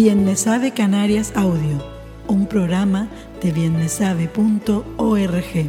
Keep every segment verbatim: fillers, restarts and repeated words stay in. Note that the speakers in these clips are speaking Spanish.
Bienmesabe Canarias Audio, un programa de bienmesabe punto org.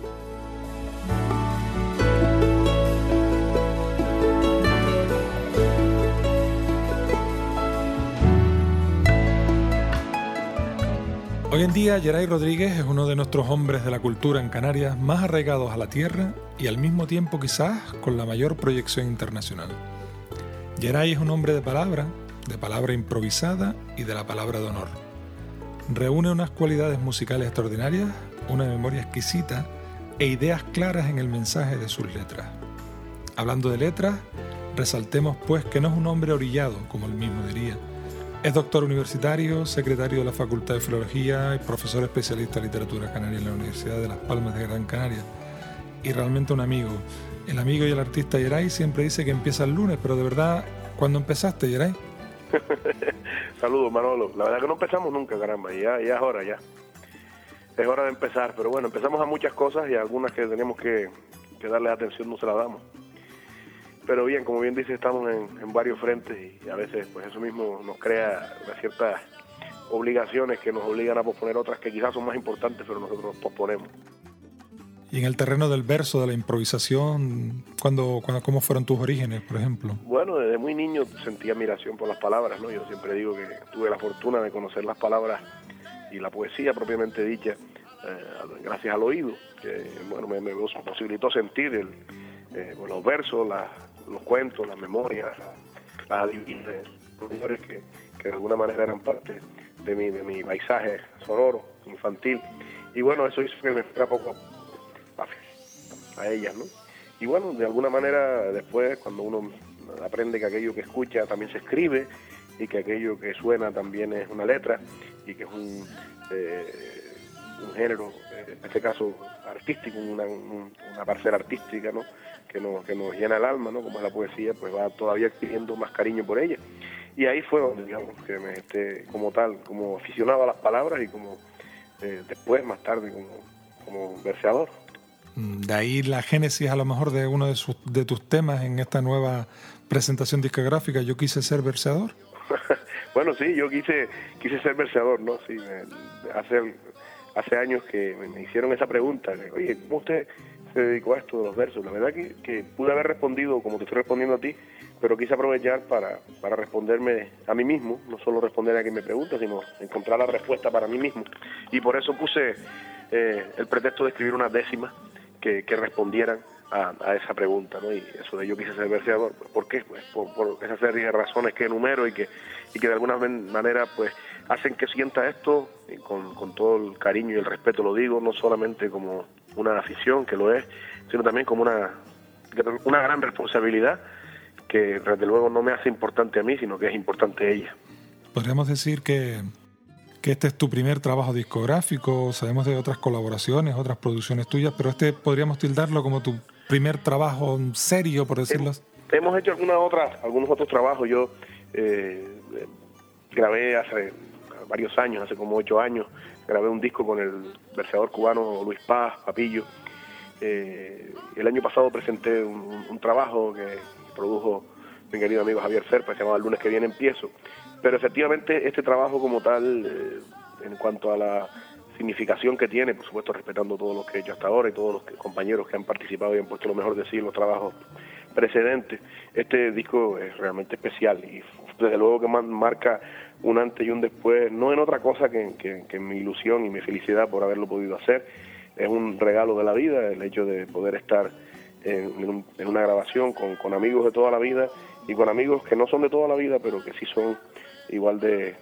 Hoy en día, Geray Rodríguez es uno de nuestros hombres de la cultura en Canarias más arraigados a la tierra y al mismo tiempo quizás con la mayor proyección internacional. Geray es un hombre de palabra, de palabra improvisada y de la palabra de honor. Reúne unas cualidades musicales extraordinarias, una memoria exquisita e ideas claras en el mensaje de sus letras. Hablando de letras, resaltemos pues que no es un hombre orillado, como él mismo diría. Es doctor universitario, secretario de la Facultad de Filología y profesor especialista en literatura canaria en la Universidad de Las Palmas de Gran Canaria. Y realmente un amigo. El amigo y el artista Geray siempre dice que empieza el lunes, pero de verdad, ¿cuándo empezaste, Geray? Saludos, Manolo. La verdad que no empezamos nunca, caramba. Ya, ya es hora, ya. Es hora de empezar. Pero bueno, empezamos a muchas cosas y a algunas que tenemos que, que darle atención no se las damos. Pero bien, como bien dice, estamos en, en varios frentes y a veces pues eso mismo nos crea ciertas obligaciones que nos obligan a posponer otras que quizás son más importantes, pero nosotros posponemos. Y en el terreno del verso, de la improvisación, ¿cuándo, cuándo, ¿cómo fueron tus orígenes, por ejemplo? Bueno, desde muy niño sentí admiración por las palabras, ¿no? Yo siempre digo que tuve la fortuna de conocer las palabras y la poesía propiamente dicha eh, gracias al oído, que bueno, me, me posibilitó sentir el, eh, los versos, la, los cuentos, las memorias, las adivinanzas, los que, que de alguna manera eran parte de mi, de mi paisaje sonoro, infantil. Y bueno, eso hizo que me fuera poco a ellas, ¿no? Y bueno, de alguna manera después, cuando uno aprende que aquello que escucha también se escribe y que aquello que suena también es una letra y que es un, eh, un género, en este caso artístico, una, un, una parcela artística, ¿no? Que nos, que nos llena el alma, ¿no? Como es la poesía, pues va todavía adquiriendo más cariño por ella. Y ahí fue donde, digamos, que me este, como tal, como aficionado a las palabras y como eh, después, más tarde, como, como verseador. De ahí la génesis a lo mejor de uno de, sus, de tus temas en esta nueva presentación discográfica, Yo quise ser verseador. Bueno, sí, yo quise quise ser verseador, ¿no? Sí, me, hace, hace años que me hicieron esa pregunta, que, oye, ¿cómo usted se dedicó a esto de los versos? La verdad que, que pude haber respondido como te estoy respondiendo a ti, pero quise aprovechar para, para responderme a mí mismo, no solo responder a quien me pregunta, sino encontrar la respuesta para mí mismo. Y por eso puse eh, el pretexto de escribir unas décimas Que, que respondieran a, a esa pregunta, ¿no? Y eso de yo quise ser verseador, ¿por qué? Pues por, por esa serie de razones que enumero y que y que de alguna manera pues hacen que sienta esto y con, con todo el cariño y el respeto lo digo, no solamente como una afición, que lo es, sino también como una, una gran responsabilidad que desde luego no me hace importante a mí, sino que es importante a ella. Podríamos decir que que este es tu primer trabajo discográfico, sabemos de otras colaboraciones, otras producciones tuyas, pero este podríamos tildarlo como tu primer trabajo serio, por decirlo así. Hemos hecho algunas otras, algunos otros trabajos. Yo eh, grabé hace varios años, hace como ocho años, grabé un disco con el verseador cubano Luis Paz, Papillo. Eh, el año pasado presenté un, un trabajo que produjo mi querido amigo Javier Serpa, se llamaba El lunes que viene empiezo. Pero efectivamente este trabajo como tal, eh, en cuanto a la significación que tiene, por supuesto respetando todo lo que he hecho hasta ahora y todos los que, compañeros que han participado y han puesto lo mejor de sí en los trabajos precedentes, este disco es realmente especial y desde luego que man, marca un antes y un después, no en otra cosa que, que, que en mi ilusión y mi felicidad por haberlo podido hacer. Es un regalo de la vida el hecho de poder estar en, en, un, en una grabación con, con amigos de toda la vida y con amigos que no son de toda la vida, pero que sí son igual de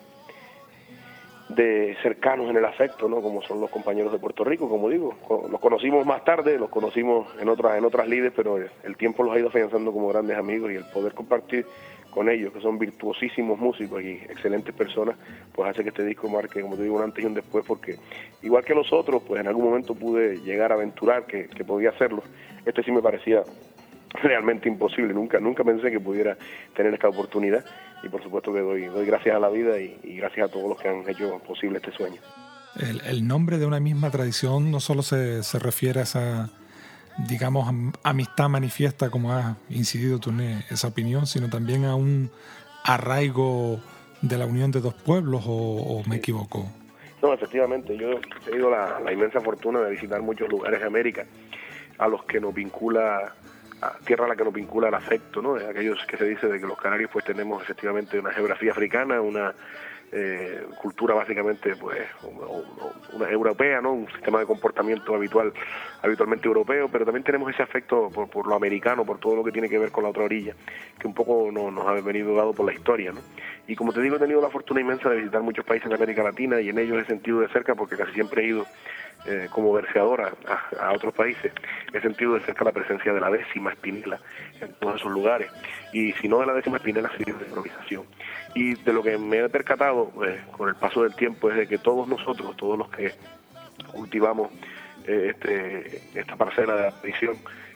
de cercanos en el afecto, ¿no? Como son los compañeros de Puerto Rico, como digo, los conocimos más tarde, los conocimos en otras en otras lides, pero el tiempo los ha ido afianzando como grandes amigos y el poder compartir con ellos, que son virtuosísimos músicos y excelentes personas, pues hace que este disco marque, como te digo, un antes y un después, porque igual que los otros, pues en algún momento pude llegar a aventurar que, que podía hacerlo. Este sí me parecía realmente imposible, nunca nunca pensé que pudiera tener esta oportunidad y por supuesto que doy doy gracias a la vida y, y gracias a todos los que han hecho posible este sueño. El, el nombre de una misma tradición no solo se, se refiere a esa, digamos, amistad manifiesta, como has incidido tú en esa opinión, sino también a un arraigo de la unión de dos pueblos o, o me equivoco? No, efectivamente, yo he tenido la, la inmensa fortuna de visitar muchos lugares de América a los que nos vincula, a tierra a la que nos vincula el afecto, ¿no? Aquellos que se dice de que los canarios pues tenemos efectivamente una geografía africana, una eh, cultura básicamente pues una europea, ¿no? Un sistema de comportamiento habitual, habitualmente europeo, pero también tenemos ese afecto por, por lo americano, por todo lo que tiene que ver con la otra orilla, que un poco no, nos ha venido dado por la historia, ¿no? Y como te digo, he tenido la fortuna inmensa de visitar muchos países de América Latina y en ellos he sentido de cerca, porque casi siempre he ido eh, como verseador a, a, a otros países, he sentido de cerca la presencia de la décima espinela en todos esos lugares, y si no de la décima espinela, sí de improvisación. Y de lo que me he percatado eh, con el paso del tiempo es de que todos nosotros, todos los que cultivamos eh, este, esta parcela de la tradición,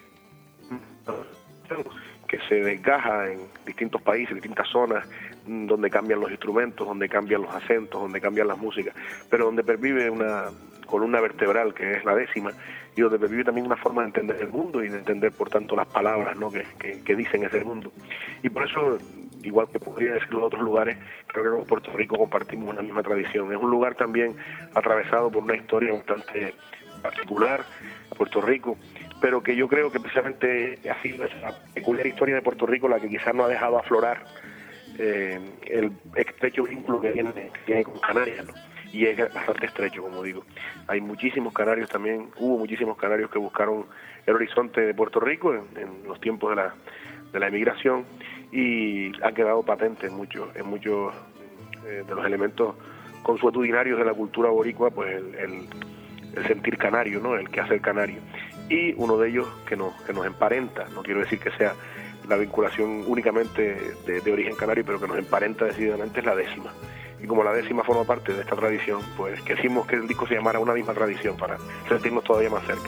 que se desgaja en distintos países, distintas zonas, donde cambian los instrumentos, donde cambian los acentos, donde cambian las músicas, pero donde pervive una columna vertebral que es la décima, y donde pervive también una forma de entender el mundo y de entender, por tanto, las palabras, ¿no? que, que, que dicen ese mundo. Y por eso, igual que podría decirlo en otros lugares, creo que con Puerto Rico compartimos una misma tradición. Es un lugar también atravesado por una historia bastante particular, Puerto Rico, pero que yo creo que precisamente ha sido esa peculiar historia de Puerto Rico la que quizás no ha dejado aflorar eh, el estrecho vínculo que tiene, que tiene con Canarias, ¿no? Y es bastante estrecho, como digo. Hay muchísimos canarios también, hubo muchísimos canarios que buscaron el horizonte de Puerto Rico en, en los tiempos de la, de la emigración, y han quedado patentes en muchos en muchos eh, de los elementos consuetudinarios de la cultura boricua, pues el, el, el sentir canario, ¿no? El quehacer canario. Y uno de ellos que nos, que nos emparenta, no quiero decir que sea la vinculación únicamente de, de origen canario, pero que nos emparenta decididamente, es la décima. Y como la décima forma parte de esta tradición, pues quisimos que el disco se llamara Una Misma Tradición, para sentirnos todavía más cerca.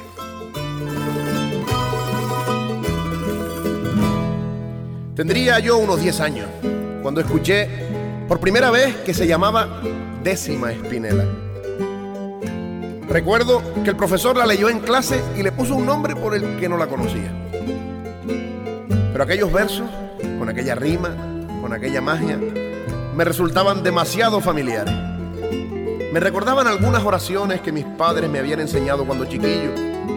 Tendría yo unos diez años cuando escuché por primera vez que se llamaba Décima Espinela. Recuerdo que el profesor la leyó en clase y le puso un nombre por el que no la conocía. Pero aquellos versos, con aquella rima, con aquella magia, me resultaban demasiado familiares. Me recordaban algunas oraciones que mis padres me habían enseñado cuando chiquillo.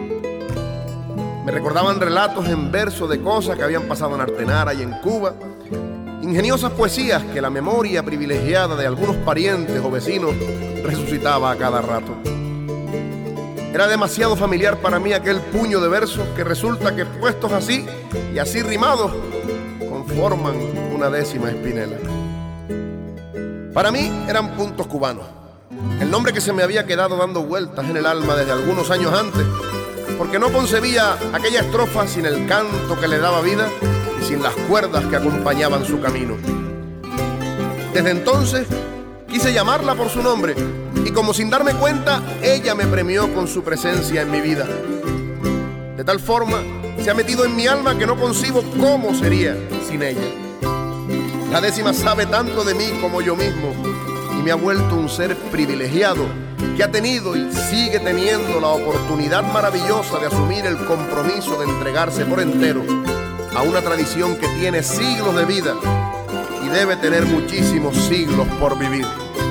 Me recordaban relatos en verso de cosas que habían pasado en Artenara y en Cuba, ingeniosas poesías que la memoria privilegiada de algunos parientes o vecinos resucitaba a cada rato. Era demasiado familiar para mí aquel puño de versos que resulta que puestos así y así rimados conforman una décima espinela. Para mí eran puntos cubanos, el nombre que se me había quedado dando vueltas en el alma desde algunos años antes, porque no concebía aquella estrofa sin el canto que le daba vida y sin las cuerdas que acompañaban su camino. Desde entonces quise llamarla por su nombre, y como sin darme cuenta, ella me premió con su presencia en mi vida. De tal forma, se ha metido en mi alma que no concibo cómo sería sin ella. La décima sabe tanto de mí como yo mismo, y me ha vuelto un ser privilegiado que ha tenido y sigue teniendo la oportunidad maravillosa de asumir el compromiso de entregarse por entero a una tradición que tiene siglos de vida y debe tener muchísimos siglos por vivir.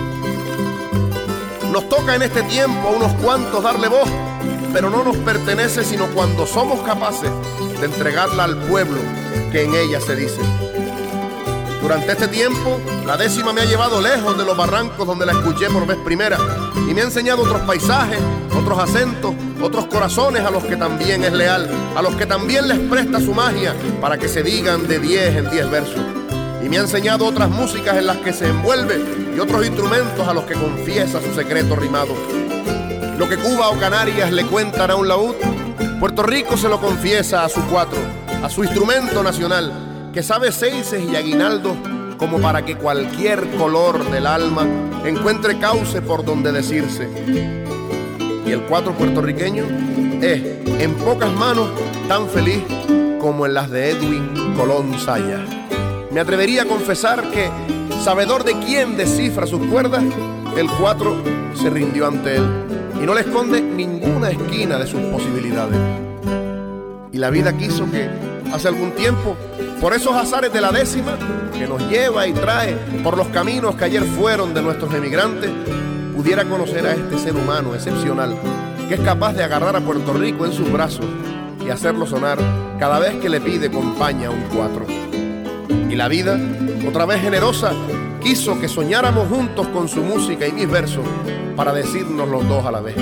Nos toca en este tiempo a unos cuantos darle voz, pero no nos pertenece sino cuando somos capaces de entregarla al pueblo que en ella se dice. Durante este tiempo, la décima me ha llevado lejos de los barrancos donde la escuché por vez primera y me ha enseñado otros paisajes, otros acentos, otros corazones a los que también es leal, a los que también les presta su magia para que se digan de diez en diez versos. Y me ha enseñado otras músicas en las que se envuelve y otros instrumentos a los que confiesa su secreto rimado. Lo que Cuba o Canarias le cuentan a un laúd, Puerto Rico se lo confiesa a su cuatro, a su instrumento nacional, que sabe seises y aguinaldos como para que cualquier color del alma encuentre cauce por donde decirse. Y el cuatro puertorriqueño es, en pocas manos, tan feliz como en las de Edwin Colón Sayas. Me atrevería a confesar que, sabedor de quién descifra sus cuerdas, el cuatro se rindió ante él y no le esconde ninguna esquina de sus posibilidades. Y la vida quiso que, hace algún tiempo, por esos azares de la décima que nos lleva y trae por los caminos que ayer fueron de nuestros emigrantes, pudiera conocer a este ser humano excepcional que es capaz de agarrar a Puerto Rico en sus brazos y hacerlo sonar cada vez que le pide compañía un cuatro. Y la vida, otra vez generosa, quiso que soñáramos juntos con su música y mis versos para decirnos los dos a la vez.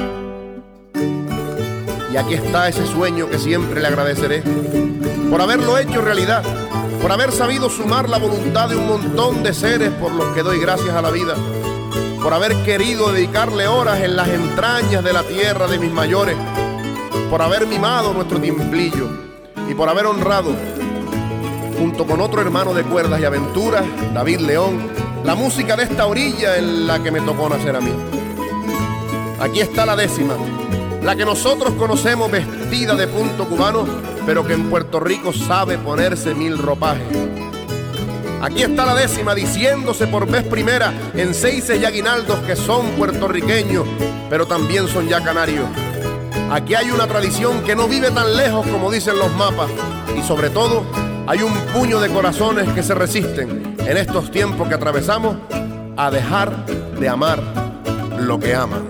Y aquí está ese sueño que siempre le agradeceré por haberlo hecho realidad, por haber sabido sumar la voluntad de un montón de seres por los que doy gracias a la vida, por haber querido dedicarle horas en las entrañas de la tierra de mis mayores, por haber mimado nuestro timplillo y por haber honrado, junto con otro hermano de cuerdas y aventuras, David León, la música de esta orilla en la que me tocó nacer a mí. Aquí está la décima, la que nosotros conocemos vestida de punto cubano, pero que en Puerto Rico sabe ponerse mil ropajes. Aquí está la décima diciéndose por vez primera en seises y aguinaldos que son puertorriqueños, pero también son ya canarios. Aquí hay una tradición que no vive tan lejos como dicen los mapas, y sobre todo hay un puño de corazones que se resisten en estos tiempos que atravesamos a dejar de amar lo que aman.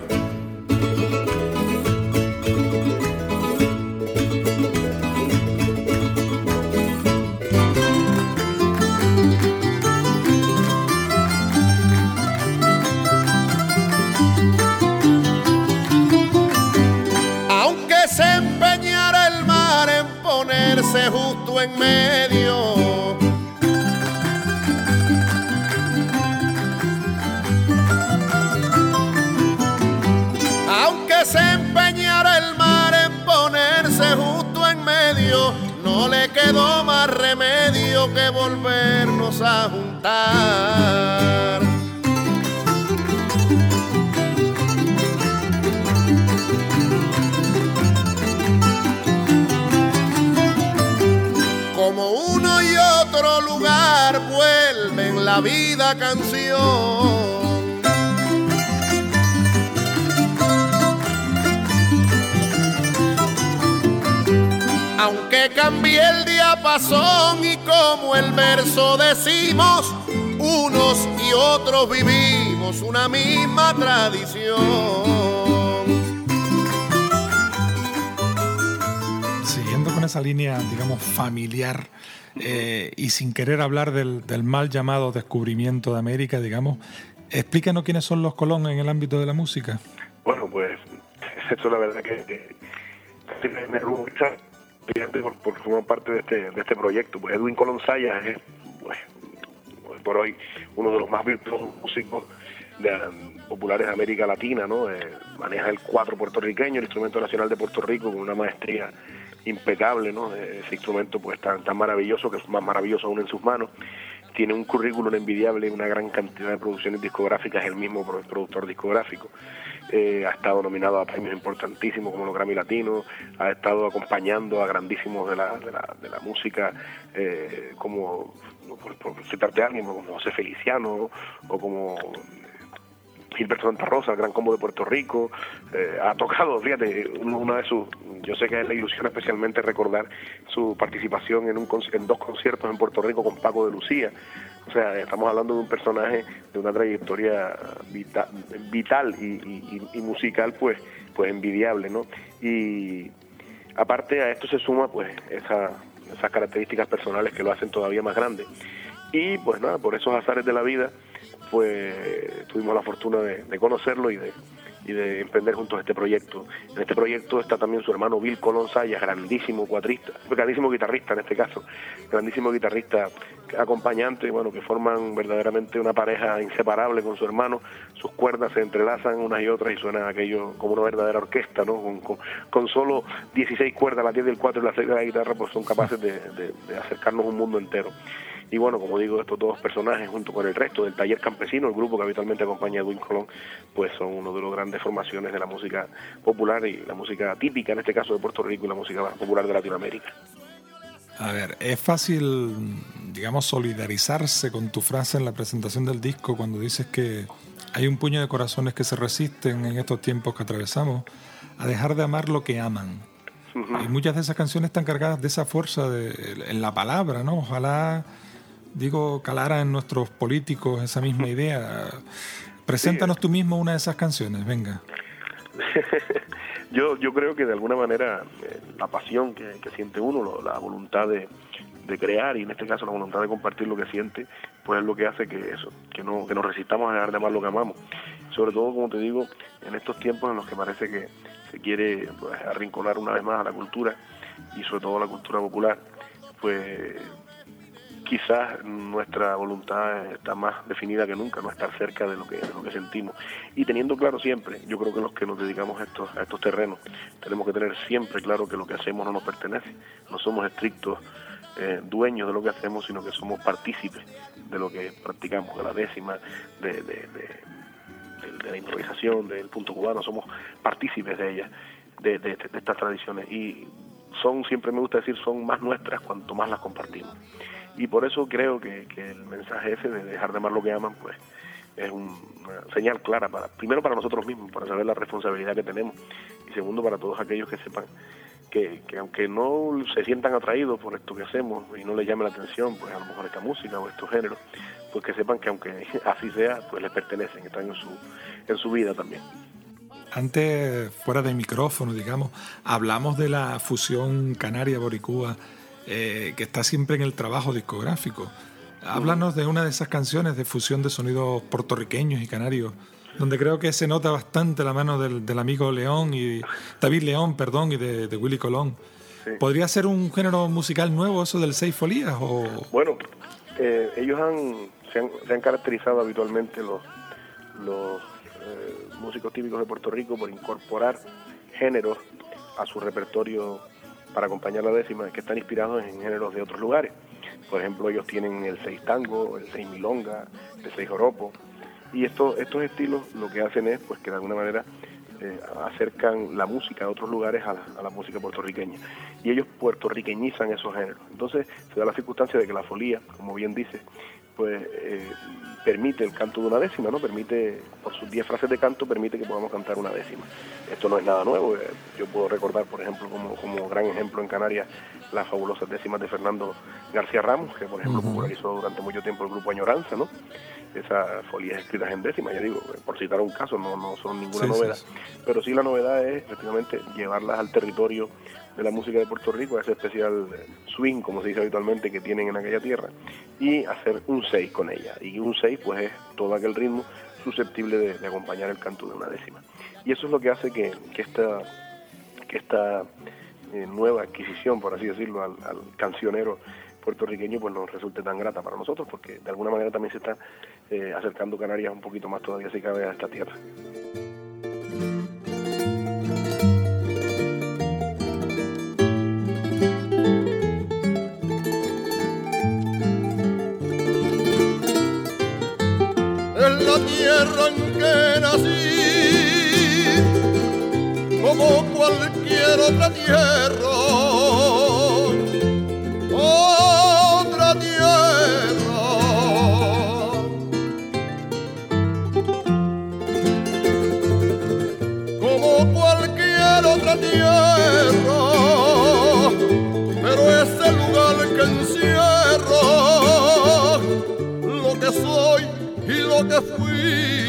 Justo en medio, aunque se empeñara el mar en ponerse justo en medio, no le quedó más remedio que volvernos a juntar. Como uno y otro lugar vuelven la vida canción. Aunque cambie el diapasón y como el verso decimos, unos y otros vivimos una misma tradición. Siguiendo con esa línea, digamos, familiar, eh, y sin querer hablar del, del mal llamado descubrimiento de América, digamos, explícanos quiénes son los Colón en el ámbito de la música. Bueno, pues eso la verdad que, que, que me, me ruboriza por, por formar parte de este, de este proyecto. Pues Edwin Colón Sayas es, pues, por hoy uno de los más virtuosos músicos de, populares de América Latina, ¿no? Eh, maneja el cuatro puertorriqueño, el instrumento nacional de Puerto Rico, con una maestría impecable, ¿no? Ese instrumento pues tan, tan maravilloso, que es más maravilloso aún en sus manos. Tiene un currículum envidiable, una gran cantidad de producciones discográficas, es el mismo productor discográfico. Eh, ha estado nominado a premios importantísimos como los Grammy Latinos, ha estado acompañando a grandísimos de la, de la, de la música, eh, como, por, por citarte a alguien, como José Feliciano o como Gilberto Santa Rosa, el Gran Combo de Puerto Rico. Eh, ha tocado, fíjate, una de sus, yo sé que es la ilusión especialmente recordar su participación en, un, en dos conciertos en Puerto Rico con Paco de Lucía. O sea, estamos hablando de un personaje de una trayectoria vital, vital y, y, y musical, pues, pues envidiable, ¿no? Y aparte a esto se suma, pues, esa, esas características personales que lo hacen todavía más grande. Y, pues nada, por esos azares de la vida, pues tuvimos la fortuna de, de conocerlo y de, y de emprender juntos este proyecto. En este proyecto está también su hermano Bill Colón Sayas, grandísimo cuatrista, grandísimo guitarrista en este caso, grandísimo guitarrista acompañante, bueno, que forman verdaderamente una pareja inseparable con su hermano. Sus cuerdas se entrelazan unas y otras y suena aquello como una verdadera orquesta, ¿no? Con, con, con solo dieciséis cuerdas, las diez del cuatro y las seis de la guitarra, pues son capaces de, de, de acercarnos a un mundo entero. Y bueno, como digo, estos dos personajes, junto con el resto del Taller Campesino, el grupo que habitualmente acompaña a Edwin Colón, pues son uno de los grandes formaciones de la música popular y la música típica, en este caso de Puerto Rico, y la música popular de Latinoamérica. A ver, es fácil, digamos, solidarizarse con tu frase en la presentación del disco cuando dices que hay un puño de corazones que se resisten en estos tiempos que atravesamos a dejar de amar lo que aman. Uh-huh. Y muchas de esas canciones están cargadas de esa fuerza de, en la palabra, ¿no? Ojalá, digo, calara en nuestros políticos esa misma idea. Preséntanos sí. tú mismo una de esas canciones, venga. yo yo creo que de alguna manera eh, la pasión que, que siente uno, lo, la voluntad de, de crear, y en este caso la voluntad de compartir lo que siente, pues es lo que hace que eso, que no que nos resistamos a dejar de amar lo que amamos. Sobre todo, como te digo, en estos tiempos en los que parece que se quiere pues, arrinconar una vez más a la cultura, y sobre todo a la cultura popular, pues quizás nuestra voluntad está más definida que nunca, no estar cerca de lo que de lo que sentimos. Y teniendo claro siempre, yo creo que los que nos dedicamos a estos, a estos terrenos, tenemos que tener siempre claro que lo que hacemos no nos pertenece, no somos estrictos eh, dueños de lo que hacemos, sino que somos partícipes de lo que practicamos, de la décima, de, de, de, de, de la improvisación, del punto cubano, somos partícipes de ella, de, de, de estas tradiciones, y son, siempre me gusta decir, son más nuestras cuanto más las compartimos. Y por eso creo que, que el mensaje ese de dejar de amar lo que aman, pues es un, una señal clara, para primero para nosotros mismos, para saber la responsabilidad que tenemos, y segundo para todos aquellos que sepan que, que aunque no se sientan atraídos por esto que hacemos y no les llame la atención, pues a lo mejor esta música o estos géneros, pues que sepan que aunque así sea, pues les pertenecen, están en su, en su vida también. Antes, fuera de micrófono, digamos, hablamos de la fusión canaria-boricúa, Eh, que está siempre en el trabajo discográfico. Háblanos de una de esas canciones de fusión de sonidos puertorriqueños y canarios, donde creo que se nota bastante la mano del, del amigo León y David León, perdón, y de, de Willy Colón. Sí. ¿Podría ser un género musical nuevo eso del seis folías? O... Bueno, eh, ellos han se, han se han caracterizado habitualmente los, los eh, músicos típicos de Puerto Rico por incorporar géneros a su repertorio para acompañar la décima, que están inspirados en géneros de otros lugares. Por ejemplo, ellos tienen el seis tango, el seis milonga, el seis joropo, y estos estos estilos lo que hacen es pues que de alguna manera eh, acercan la música de otros lugares a la, a la música puertorriqueña, y ellos puertorriqueñizan esos géneros. Entonces se da la circunstancia de que la folía, como bien dice, pues eh, permite el canto de una décima, ¿no? Permite, por sus diez frases de canto, permite que podamos cantar una décima. Esto no es nada nuevo. Eh, yo puedo recordar, por ejemplo, como, como gran ejemplo en Canarias, las fabulosas décimas de Fernando García Ramos, que por ejemplo uh-huh. popularizó durante mucho tiempo el grupo Añoranza, ¿no? Esas folías escritas en décima, ya digo, por citar un caso, no, no son ninguna sí, novedad, sí, sí. Pero sí la novedad es, efectivamente, llevarlas al territorio de la música de Puerto Rico, a ese especial swing, como se dice habitualmente, que tienen en aquella tierra, y hacer un seis con ella. Y un seis, pues, es todo aquel ritmo susceptible de, de acompañar el canto de una décima. Y eso es lo que hace que, que esta, que esta eh, nueva adquisición, por así decirlo, al, al cancionero puertorriqueño, pues nos resulte tan grata para nosotros, porque de alguna manera también se está eh, acercando Canarias un poquito más todavía, si cabe, a esta tierra. En la tierra en que nací, como cualquier otra tierra, otra tierra, como cualquier otra tierra, pero es el lugar que encierra lo que soy y lo que fui.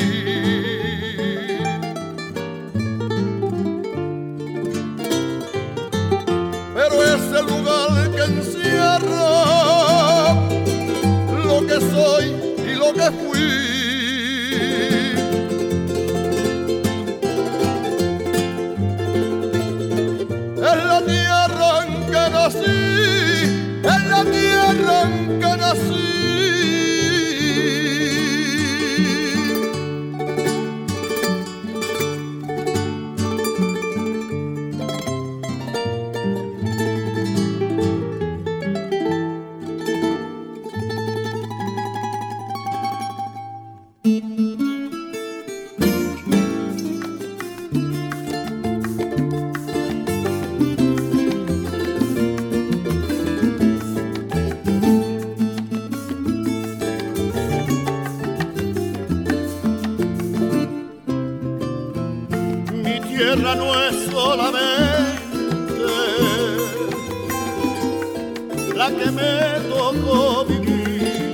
Pero es el lugar que encierra lo que soy y lo que fui. Es la tierra en que nací, es la tierra en que nací. Tierra no es solamente la que me tocó vivir,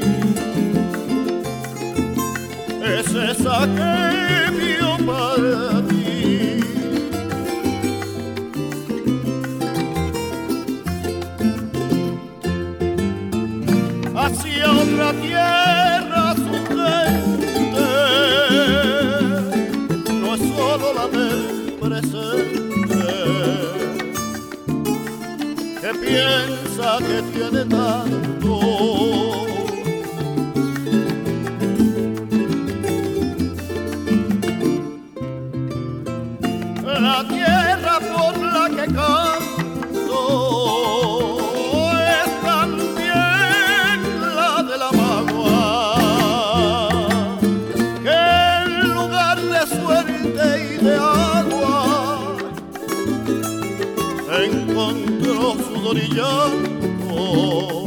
es esa que vio para ti. Hacia otra tierra su gente no es solo la del presente, que piensa que tiene tanto. La tierra por la que canto es también la de la magua, que en lugar de suerte y de agua encontró sudor y llanto.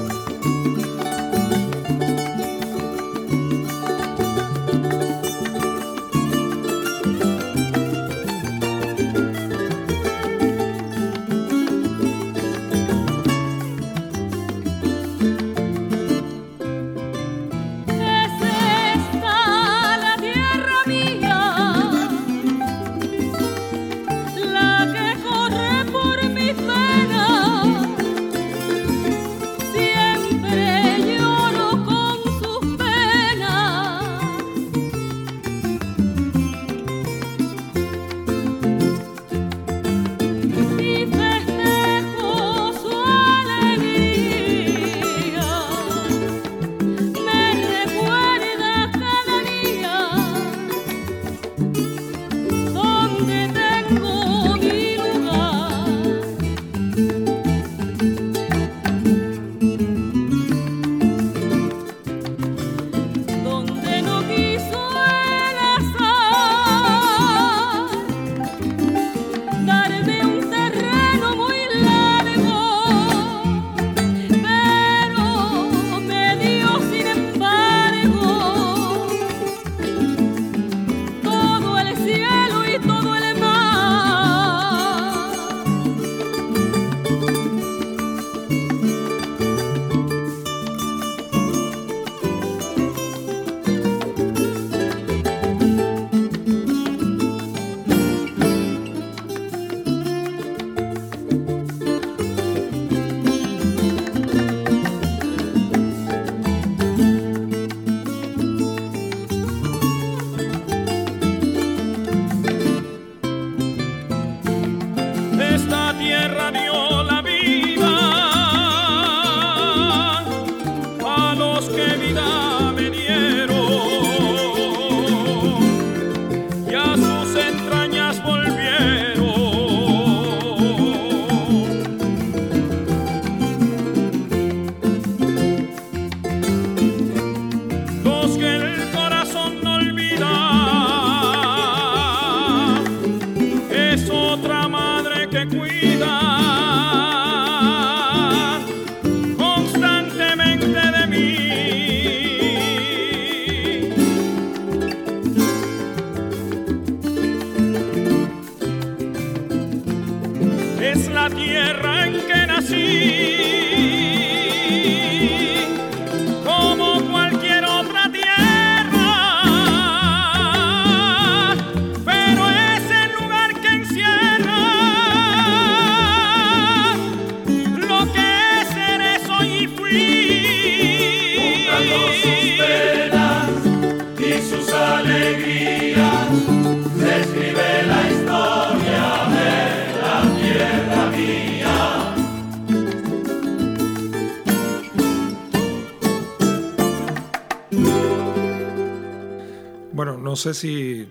No sé si,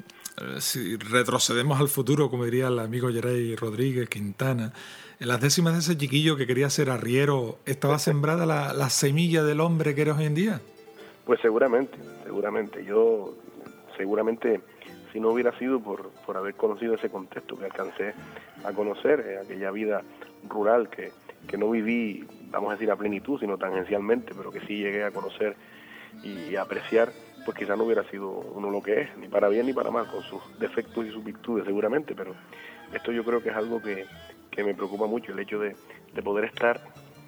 si retrocedemos al futuro, como diría el amigo Yeray Rodríguez Quintana. En las décimas de ese chiquillo que quería ser arriero, ¿estaba sembrada la, la semilla del hombre que eres hoy en día? Pues seguramente, seguramente. Yo, seguramente, si no hubiera sido por, por haber conocido ese contexto que alcancé a conocer, eh, aquella vida rural que, que no viví, vamos a decir, a plenitud, sino tangencialmente, pero que sí llegué a conocer y a apreciar, pues quizás no hubiera sido uno lo que es, ni para bien ni para mal, con sus defectos y sus virtudes seguramente, pero esto yo creo que es algo que, que me preocupa mucho, el hecho de, de poder estar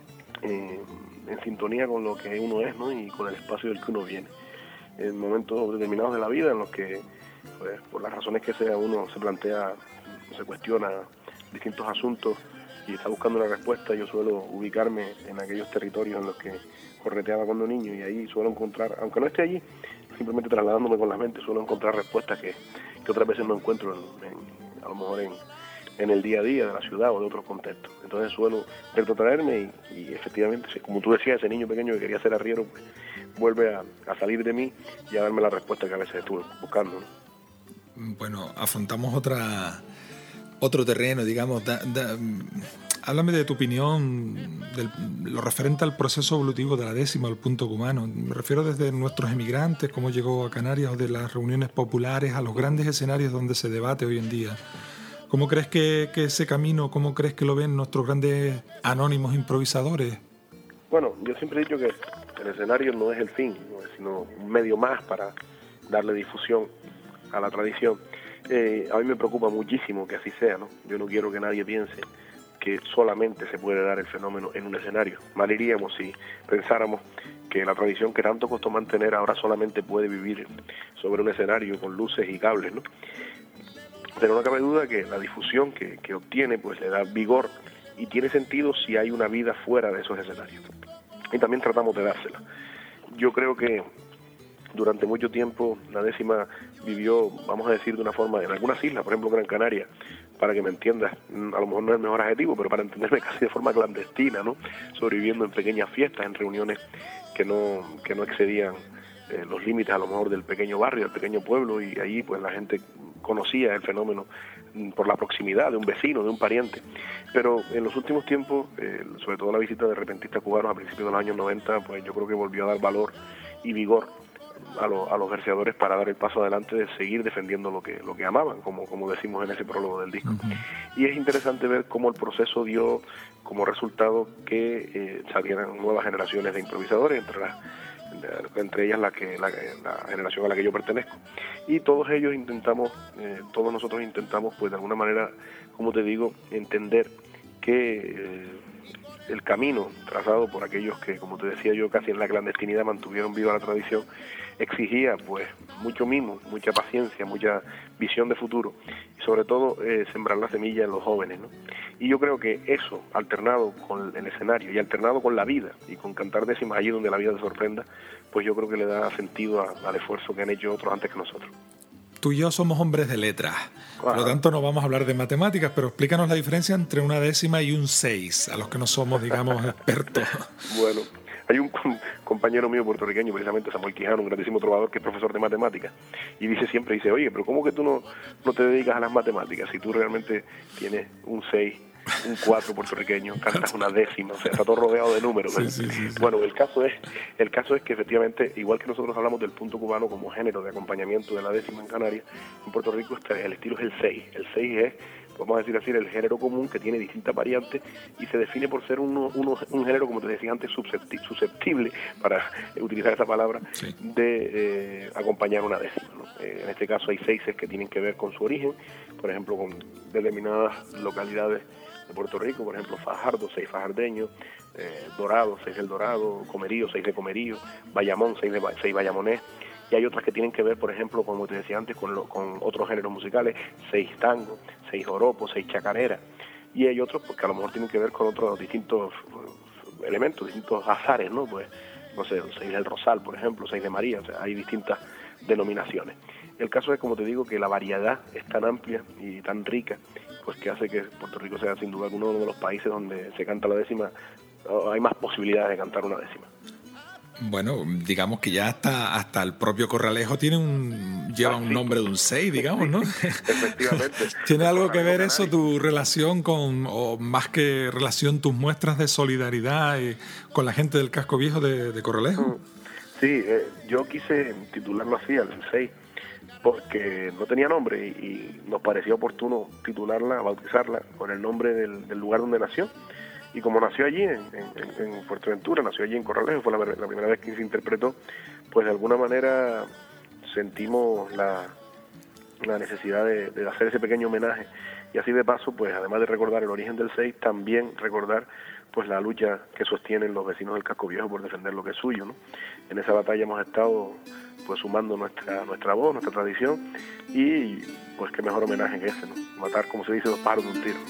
eh, en sintonía con lo que uno es, ¿no? Y con el espacio del que uno viene. En momentos determinados de la vida en los que, pues, por las razones que sea, uno se plantea, se cuestiona distintos asuntos y está buscando una respuesta, yo suelo ubicarme en aquellos territorios en los que correteaba cuando niño, y ahí suelo encontrar, aunque no esté allí, simplemente trasladándome con la mente, suelo encontrar respuestas que, que otras veces no encuentro en, en, a lo mejor en, en el día a día de la ciudad o de otros contextos. Entonces suelo retrotraerme y, y efectivamente, como tú decías, ese niño pequeño que quería ser arriero, pues, vuelve a, a salir de mí y a darme la respuesta que a veces estuve buscando, ¿no? Bueno, afrontamos otra otro terreno, digamos. Da, da, háblame de tu opinión, de lo referente al proceso evolutivo de la décima, el punto cubano. Me refiero desde nuestros emigrantes, cómo llegó a Canarias, o de las reuniones populares, a los grandes escenarios donde se debate hoy en día. ¿Cómo crees que, que ese camino, cómo crees que lo ven nuestros grandes anónimos improvisadores? Bueno, yo siempre he dicho que el escenario no es el fin, ¿no? Sino un medio más para darle difusión a la tradición. Eh, a mí me preocupa muchísimo que así sea, ¿no? Yo no quiero que nadie piense que solamente se puede dar el fenómeno en un escenario. Mal iríamos si pensáramos que la tradición que tanto costó mantener ahora solamente puede vivir sobre un escenario con luces y cables, ¿no? Pero no cabe duda que la difusión que, que obtiene pues le da vigor y tiene sentido si hay una vida fuera de esos escenarios. Y también tratamos de dársela. Yo creo que durante mucho tiempo la décima vivió, vamos a decir de una forma, en algunas islas, por ejemplo Gran Canaria, para que me entiendas, a lo mejor no es el mejor adjetivo, pero para entenderme casi de forma clandestina, ¿no? Sobreviviendo en pequeñas fiestas, en reuniones que no, que no excedían eh, los límites a lo mejor del pequeño barrio, del pequeño pueblo, y allí pues la gente conocía el fenómeno por la proximidad de un vecino, de un pariente. Pero en los últimos tiempos, eh, sobre todo la visita de repentistas cubanos a principios de los años noventa, pues yo creo que volvió a dar valor y vigor a, lo, a los verseadores para dar el paso adelante de seguir defendiendo lo que lo que amaban, como, como decimos en ese prólogo del disco. Uh-huh. Y es interesante ver cómo el proceso dio como resultado que eh, salieran nuevas generaciones de improvisadores, entre las entre ellas la que la, la generación a la que yo pertenezco, y todos ellos intentamos eh, todos nosotros intentamos pues de alguna manera, como te digo, entender que eh, el camino trazado por aquellos que, como te decía yo, casi en la clandestinidad mantuvieron viva la tradición, exigía pues mucho mimo, mucha paciencia, mucha visión de futuro y sobre todo eh, sembrar la semilla en los jóvenes, ¿no? Y yo creo que eso, alternado con el escenario y alternado con la vida y con cantar décimas allí donde la vida te sorprenda, pues yo creo que le da sentido a, al esfuerzo que han hecho otros antes que nosotros. Tú y yo somos hombres de letras, por lo tanto no vamos a hablar de matemáticas, pero explícanos la diferencia entre una décima y un seis, a los que no somos, digamos, expertos. Bueno, hay un compañero mío puertorriqueño, precisamente Samuel Quijano, un grandísimo trovador que es profesor de matemáticas, y dice siempre, dice, oye, pero ¿cómo que tú no, no te dedicas a las matemáticas si tú realmente tienes un seis, un cuatro puertorriqueño, cantas una décima, o sea, está todo rodeado de números, ¿verdad? Sí, sí, sí, sí. Bueno, el caso es el caso es que efectivamente, igual que nosotros hablamos del punto cubano como género de acompañamiento de la décima en Canarias, en Puerto Rico el estilo es el seis. El seis es, vamos a decir así, el género común que tiene distintas variantes y se define por ser uno, uno, un género, como te decía antes, susceptible, para utilizar esa palabra, sí, de eh, acompañar una décima, ¿no? Eh, en este caso hay seises que tienen que ver con su origen, por ejemplo, con determinadas localidades de Puerto Rico, por ejemplo, Fajardo, seis fajardeños, eh, Dorado, seis del Dorado, Comerío, seis de Comerío, Bayamón, seis de seis bayamonés, y hay otras que tienen que ver, por ejemplo, como te decía antes, con, lo, con otros géneros musicales, seis tango, seis joropo, seis chacarera, y hay otros pues, que a lo mejor tienen que ver con otros distintos elementos, distintos azares, ¿no? Pues, no sé, seis del Rosal, por ejemplo, seis de María, o sea, hay distintas denominaciones. El caso es, como te digo, que la variedad es tan amplia y tan rica, pues que hace que Puerto Rico sea sin duda uno de los países donde se canta la décima, hay más posibilidades de cantar una décima. Bueno, digamos que ya hasta hasta el propio Corralejo tiene un lleva ah, sí. un nombre de un seis, digamos, ¿no? Efectivamente. ¿Tiene algo que ver eso, tu relación con, o más que relación, tus muestras de solidaridad eh, con la gente del casco viejo de, de Corralejo? Sí, eh, yo quise titularlo así, al seis, porque no tenía nombre y, y nos parecía oportuno titularla, bautizarla con el nombre del, del lugar donde nació. Y como nació allí, en, en, en Fuerteventura, nació allí en Corralejo, fue la, la primera vez que se interpretó, pues de alguna manera sentimos la, la necesidad de, de hacer ese pequeño homenaje y así de paso, pues además de recordar el origen del seis, también recordar pues la lucha que sostienen los vecinos del Casco Viejo por defender lo que es suyo, ¿no? En esa batalla hemos estado pues sumando nuestra nuestra voz, nuestra tradición, y pues qué mejor homenaje que ese, ¿no? Matar, como se dice, dos pájaros de un tiro.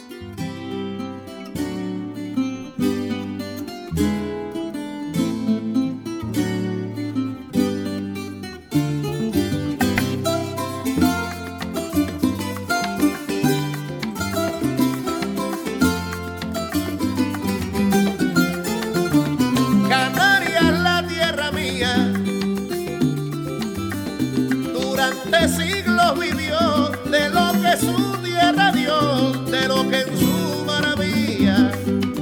Siglos vivió de lo que su tierra dio, de lo que en su maravilla.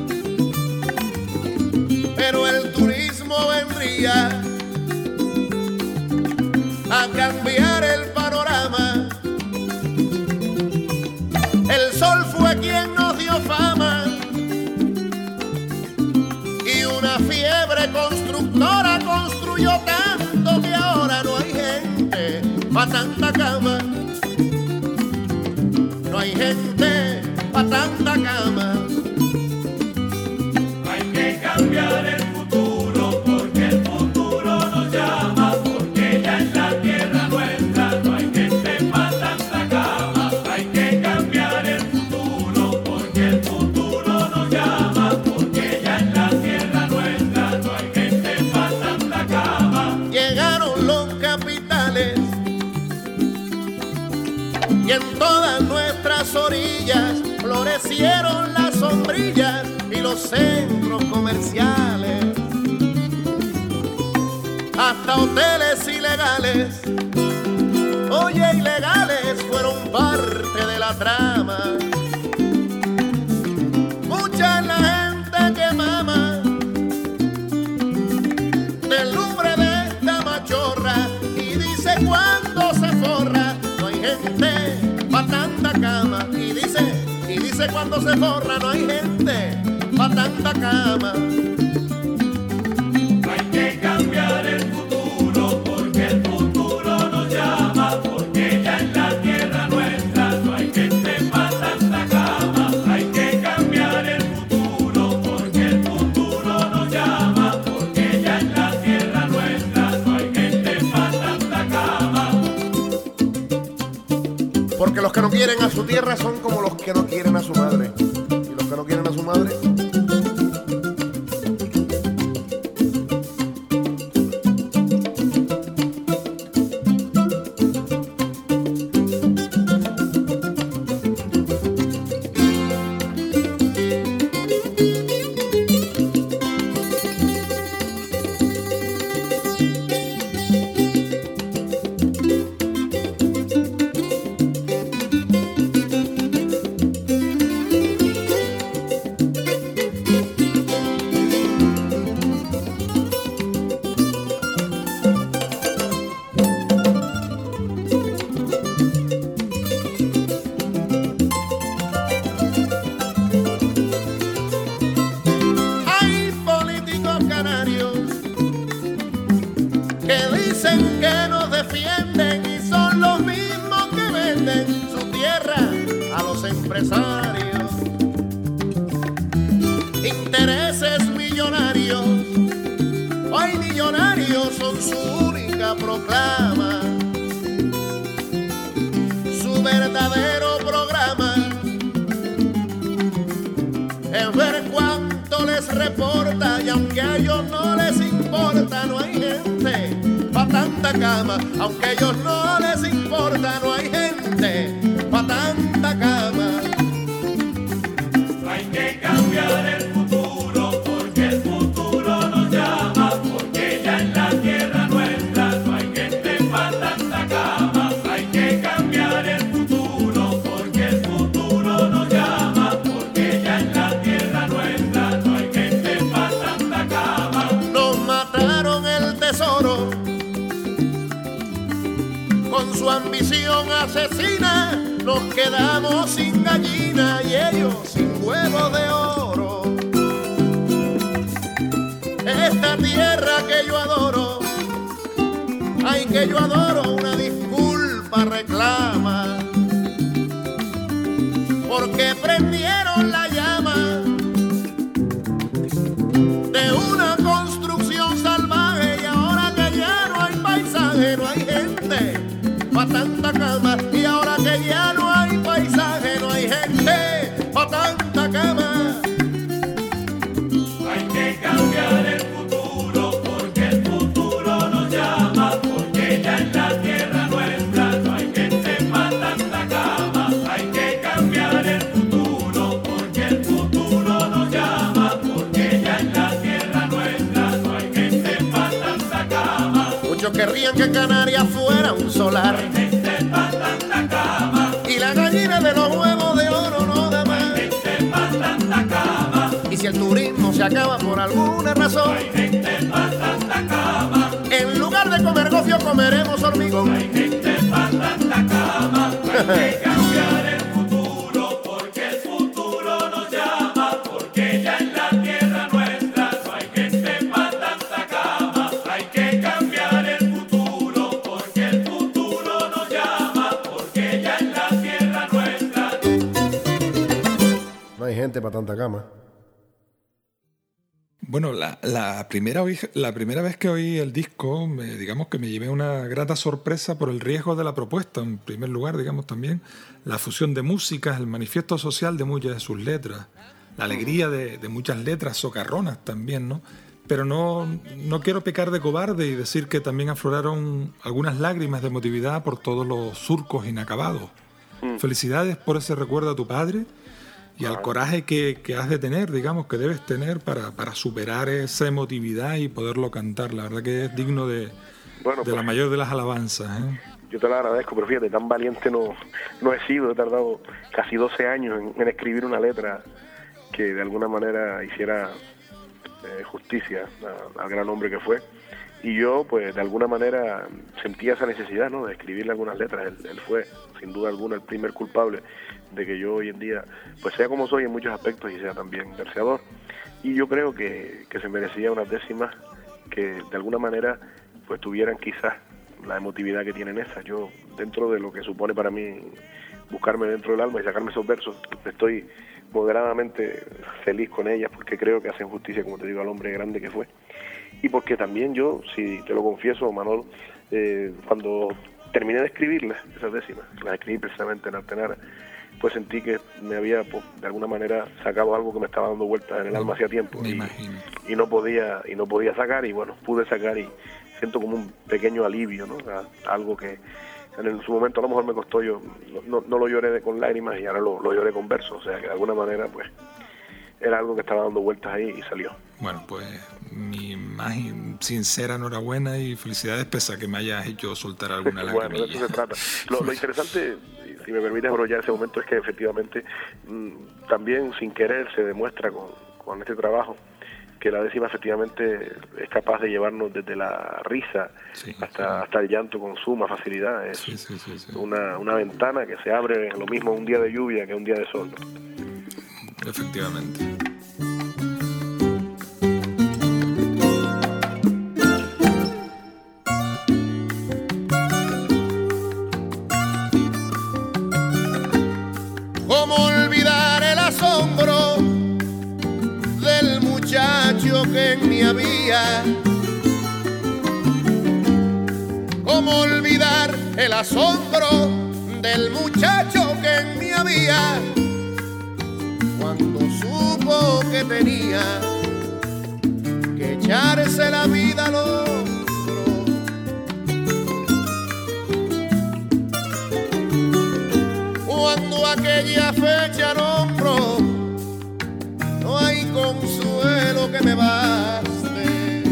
Pero el turismo vendría a cambiar el panorama. El sol fue quien nos dio fama y una fiebre constructora construyó tanto que ahora no hay gente pa' tanta cama, no hay gente pa' tanta cama. Hay que cambiar el futuro porque el futuro nos llama, porque ya en la tierra nuestra no hay gente pa' tanta cama. Hay que cambiar el futuro porque el futuro nos llama, porque ya en la tierra nuestra no hay gente pa' tanta cama. Llegaron los capitales y en todas nuestras orillas florecieron las sombrillas y los centros comerciales. Hasta hoteles ilegales, oye, ilegales, fueron parte de la trama. Mucha es la gente que mama del lumbre de esta machorra y dice cuando se forra. Gente pa' tanta cama y dice, y dice cuando se forra no hay gente pa' tanta cama. Hay que cambiar el futuro porque el futuro nos llama, porque ya en la tierra nuestra no hay gente pa' tanta cama. Hay que cambiar el futuro porque el futuro nos llama, porque ya en la tierra nuestra no hay gente pa' tanta cama. Porque los que no quieren a su tierra son como los que no quieren a su madre. Y los que no quieren a su madre... empresarios, intereses millonarios, hoy millonarios son su única proclama, su verdadero programa es ver cuánto les reporta, y aunque a ellos no les importa, no hay gente pa' tanta cama, aunque a ellos no les importa, no hay gente pa' tanta cama. Hay que cambiar el futuro porque el futuro nos llama, porque ya en la tierra nuestra no hay gente pa' tanta cama. Hay que cambiar el futuro porque el futuro nos llama, porque ya en la tierra nuestra no hay gente pa' tanta cama. Nos mataron el tesoro con su ambición asesina, nos quedamos sin gallina y ellos sin huevo de oro. Esta tierra que yo adoro, ay que yo adoro, una disculpa reclama. porque prendieron la llama de una construcción salvaje y ahora que ya no hay paisaje, no hay gente pa' tanta cama y ahora que ya no hay paisaje, no hay gente pa' tanta cama. Hay que cambiar el futuro porque el futuro nos llama, porque ya en la tierra nuestra no hay gente pa' tanta cama. Hay que cambiar el futuro porque el futuro nos llama, porque ya en la tierra nuestra no hay gente pa' tanta cama. Muchos querrían que Canarias fuera un solar, Hay gente pa' tanta cama, y la gallina de los huevos de oro no da más. gente pa' tanta cama, Y si el turismo se acaba por alguna razón, hay gente pa' tanta cama, en lugar de comer gofio comeremos hormigón. hay gente pa' tanta cama. Hay que cambiar el futuro porque el futuro nos llama, porque ya en la tierra nuestra no hay gente pa' tanta cama. Hay que cambiar el futuro porque el futuro nos llama, porque ya en la tierra nuestra. No hay gente para tanta cama. Bueno, la, la, primera, oí- la primera vez que oí el disco, me- digamos que me llevé una grata sorpresa por el riesgo de la propuesta. En primer lugar, digamos también, la fusión de músicas, el manifiesto social de muchas de sus letras, la alegría de, de muchas letras socarronas también, ¿no? Pero no, no quiero pecar de cobarde y decir que también afloraron algunas lágrimas de emotividad por todos los surcos inacabados. Felicidades por ese recuerdo a tu padre y al coraje que, que has de tener, digamos, que debes tener para, para superar esa emotividad y poderlo cantar. La verdad que es digno de, Bueno, de pues, la mayor de las alabanzas, ¿eh? yo te lo agradezco, pero fíjate, tan valiente no, no he sido. He tardado casi doce años en, en escribir una letra que de alguna manera hiciera eh, justicia a- al gran hombre que fue. Y yo, pues, de alguna manera sentía esa necesidad, ¿no?, de escribirle algunas letras. Él, él fue, sin duda alguna, el primer culpable de que yo hoy en día, pues, sea como soy en muchos aspectos y sea también verseador. Y yo creo que, que se merecía unas décimas que, de alguna manera, pues, tuvieran quizás la emotividad que tienen esas. Yo, dentro de lo que supone para mí buscarme dentro del alma y sacarme esos versos, estoy moderadamente feliz con ellas porque creo que hacen justicia, como te digo, al hombre grande que fue. Y porque también yo, si te lo confieso, Manolo, eh, cuando terminé de escribirlas, esas décimas, las escribí precisamente en Artenara, pues sentí que me había, pues, de alguna manera sacado algo que me estaba dando vueltas en el alma hacía tiempo. Me y, imagino. y no podía y no podía sacar, y bueno, pude sacar y siento como un pequeño alivio, ¿no? A, a algo que en su momento a lo mejor me costó. Yo no, no, no lo lloré de, con lágrimas y ahora lo, lo lloré con versos, o sea que de alguna manera pues era algo que estaba dando vueltas ahí y salió. Bueno, pues mi más sincera enhorabuena y felicidades, pese a que me hayas hecho soltar alguna Bueno, de lagrimilla. eso se trata. Lo, lo interesante, si me permites brollar ese momento, es que efectivamente mmm, también sin querer se demuestra con, con este trabajo que la décima efectivamente es capaz de llevarnos desde la risa Sí, hasta, sí. hasta el llanto con suma facilidad. Es Sí, sí, sí, sí. Una, una ventana que se abre lo mismo un día de lluvia que un día de sol. Efectivamente. ¿Cómo olvidar el asombro del muchacho que en mí había? ¿Cómo olvidar el asombro del muchacho que en mí había? Cuando supo que tenía que echarse la vida al hombro. Cuando aquella fecha nombro, no hay consuelo que me baste.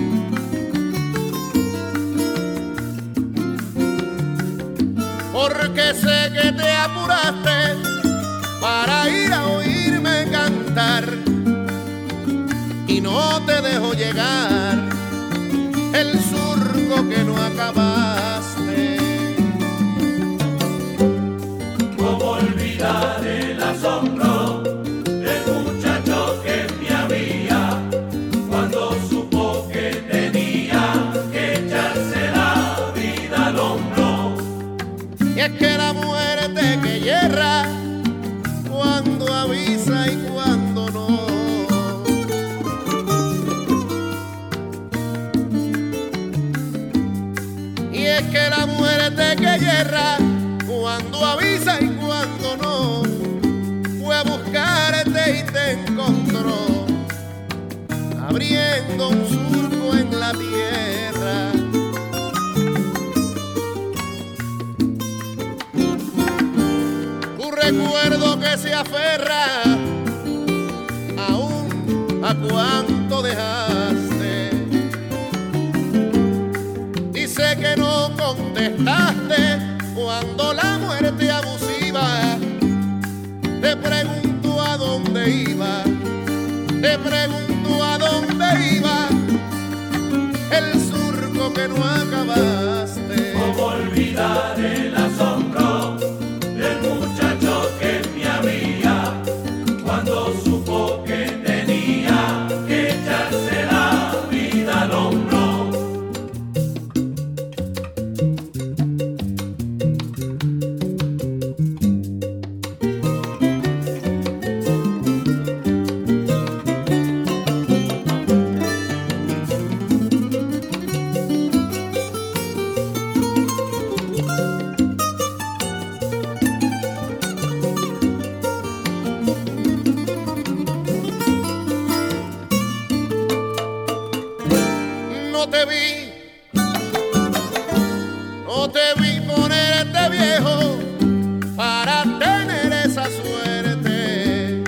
Porque sé que te apuraste para ir a oírme cantar y no te dejo llegar el surco que no acabaste. ¿Cómo olvidar el asombro del muchacho que me había cuando supo que tenía que echarse la vida al hombro? Y es que la muerte que hierra recuerdo que se aferra aún a cuánto dejaste. Y sé que no contestaste cuando la muerte abusiva te preguntó a dónde iba, te preguntó a dónde iba el surco que no acabaste. ¿Cómo olvidar el asombro del muchacho que me había cuando supo que tenía que echarse la vida al hombro? No te vi, no te vi ponerte viejo para tener esa suerte.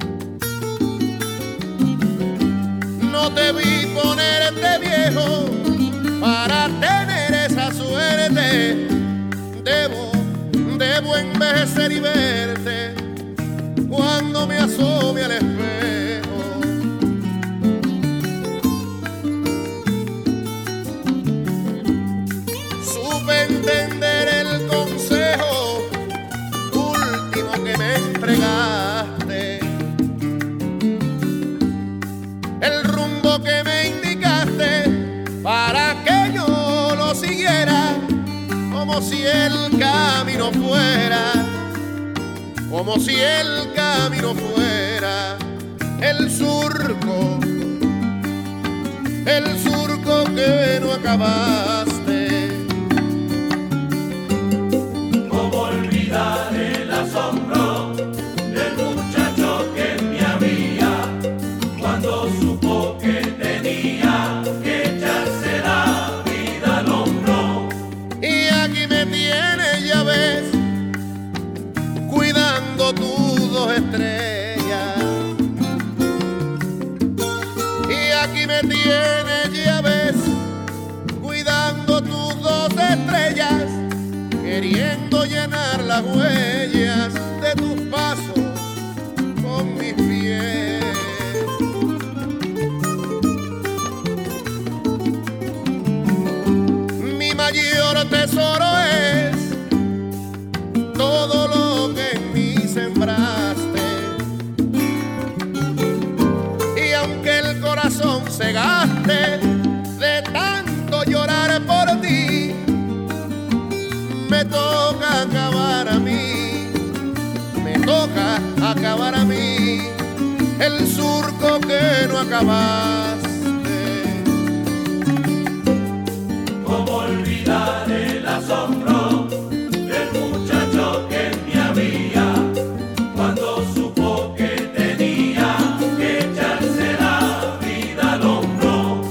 No te vi ponerte viejo para tener esa suerte. Debo, debo envejecer y verte cuando me asome al espejo. Entender el consejo último que me entregaste, el rumbo que me indicaste para que yo lo siguiera, como si el camino fuera, como si el camino fuera el surco, el surco que no acabaste. El asombro del muchacho que me había cuando supo que tenía que echarse la vida al hombro. Y aquí me tienes, ya ves, cuidando tus dos estrellas. Y aquí me tienes, ya ves, cuidando tus dos estrellas, queriendo llenar las huellas de tus pasos con mis pies. Mi mayor tesoro es todo lo que en mí sembraste. Y aunque el corazón se gaste de tanto llorar por ti, me toca acabar a mí, me toca acabar a mí el surco que no acabaste. ¿Cómo olvidar el asombro del muchacho que me había cuando supo que tenía que echarse la vida al hombro?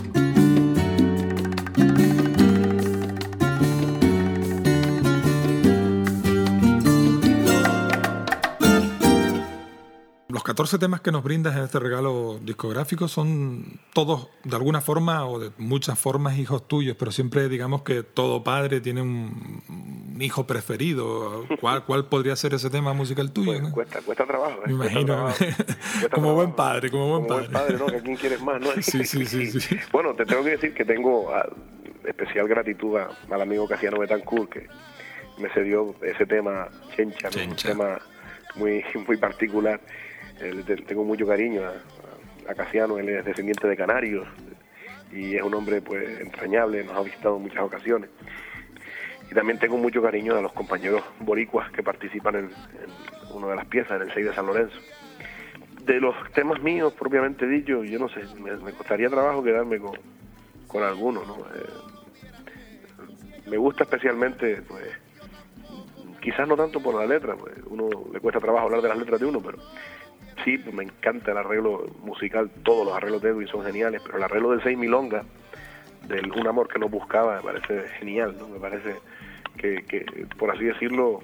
Los catorce temas que nos brindas en este regalo discográfico son todos, de alguna forma o de muchas formas, hijos tuyos, pero siempre digamos que todo padre tiene un, un hijo preferido. ¿Cuál, ¿Cuál podría ser ese tema musical tuyo? Pues, ¿no? cuesta, cuesta trabajo. ¿eh? Me imagino. Trabajo. como trabajo. buen padre, como buen como padre. Buen padre, ¿no? Que a quién quieres más, ¿no? Sí, sí, sí, sí. Bueno, te tengo que decir que tengo a, especial gratitud a, al amigo Casiano Betancourt, que me cedió ese tema, Chencha, ¿no? Chencha. Un tema muy, muy particular. Eh, tengo mucho cariño a, a Casiano, él es descendiente de canarios y es un hombre pues entrañable, nos ha visitado en muchas ocasiones. Y también tengo mucho cariño a los compañeros boricuas que participan en, en una de las piezas, en el seis de San Lorenzo. De los temas míos propiamente dicho, yo no sé, me, me costaría trabajo quedarme con, con alguno, ¿no? Eh, me gusta especialmente, pues, quizás no tanto por la letra, pues uno le cuesta trabajo hablar de las letras de uno, pero sí, pues me encanta el arreglo musical, todos los arreglos de Edwin son geniales, pero el arreglo del Seis Milonga, del Un Amor que no buscaba, me parece genial, ¿no? Me parece que, que, por así decirlo,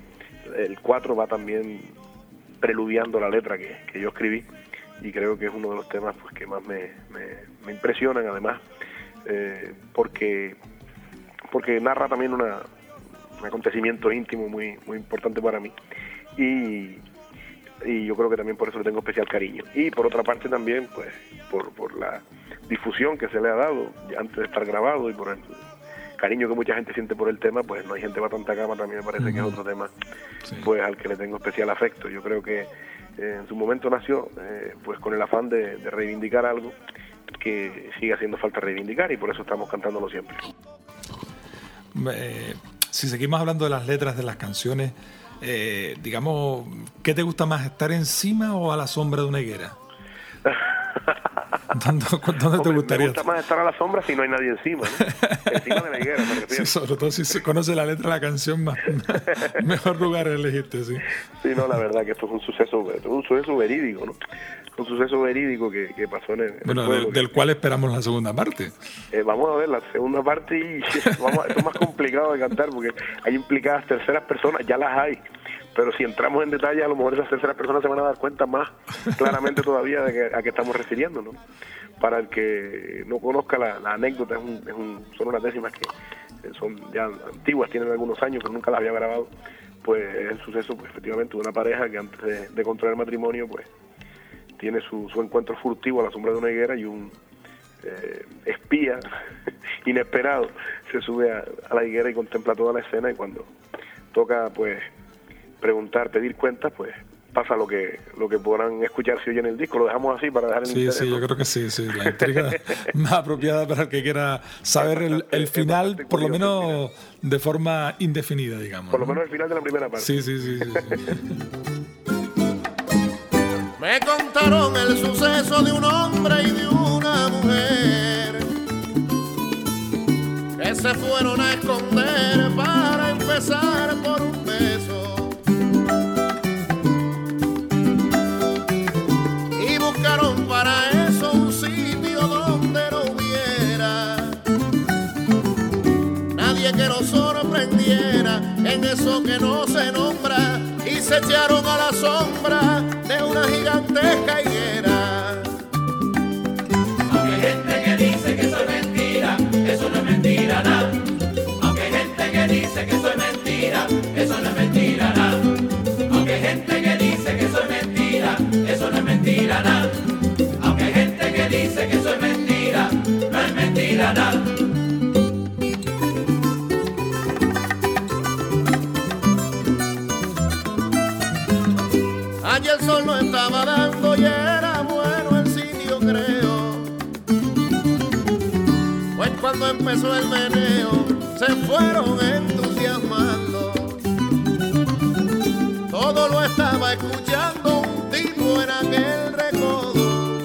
el cuatro va también preludiando la letra que, que yo escribí, y creo que es uno de los temas pues que más me, me, me impresionan, además, eh, porque porque narra también una, un acontecimiento íntimo muy muy importante para mí, y, y yo creo que también por eso le tengo especial cariño. Y por otra parte también, pues, por, por la difusión que se le ha dado antes de estar grabado, y por el cariño que mucha gente siente por el tema, pues No hay gente para tanta cama también me parece uh-huh. que es otro tema sí. pues al que le tengo especial afecto. Yo creo que eh, en su momento nació eh, pues con el afán de, de reivindicar algo que sigue haciendo falta reivindicar, y por eso estamos cantándolo siempre. Eh, si seguimos hablando de las letras de las canciones, eh, digamos, ¿qué te gusta más, estar encima o a la sombra de una higuera? ¿Dónde, dónde Hombre, te gustaría? Me gusta más estar a la sombra si no hay nadie encima, ¿no? Encima de la higuera, me refiero. Sí, sobre todo si se conoce la letra de la canción, más, mejor lugar elegiste, sí. Sí, no, la verdad que esto es un suceso, un suceso verídico, ¿no? Un suceso verídico que, que pasó en el, en bueno, el pueblo. Del, del cual esperamos la segunda parte. Eh, vamos a ver la segunda parte, y vamos, esto es más complicado de cantar porque hay implicadas terceras personas, ya las hay. Pero si entramos en detalle, a lo mejor esas terceras personas se van a dar cuenta más claramente todavía de que, a qué estamos refiriendo, ¿no? Para el que no conozca la, la anécdota, es un, es un, son unas décimas que son ya antiguas, tienen algunos años, pero nunca las había grabado. Pues es el suceso, pues, efectivamente, de una pareja que antes de, de contraer matrimonio, pues tiene su, su encuentro furtivo a la sombra de una higuera, y un eh, espía inesperado se sube a, a la higuera y contempla toda la escena, y cuando toca, pues, preguntar, pedir cuentas, pues pasa lo que lo que podrán escuchar si oyen el disco. Lo dejamos así para dejar el Sí, interés, sí, ¿no? yo creo que sí, sí. La intriga más apropiada para el que quiera saber el, el final, por lo menos de forma indefinida, digamos. Por lo ¿no? menos el final de la primera parte. Sí, sí, sí, sí, sí. Me contaron el suceso de un hombre y de una mujer que se fueron a esconder para empezar por un beso, y buscaron para eso un sitio donde no hubiera nadie que nos sorprendiera en eso que no se nombra, y se echaron a la sombra de una gigantesca higuera. Aunque hay gente que dice que eso es mentira, eso no es mentira nada. Aunque hay gente que dice que eso es mentira, eso no es mentira nada. Aunque hay gente que dice que eso es mentira, eso no es mentira nada. Aunque hay gente que dice que eso es mentira, no es mentira nada. Allí el sol no estaba dando y era bueno el sitio, creo. Pues cuando empezó el meneo se fueron entusiasmando. Todo lo estaba escuchando un tipo en aquel recodo,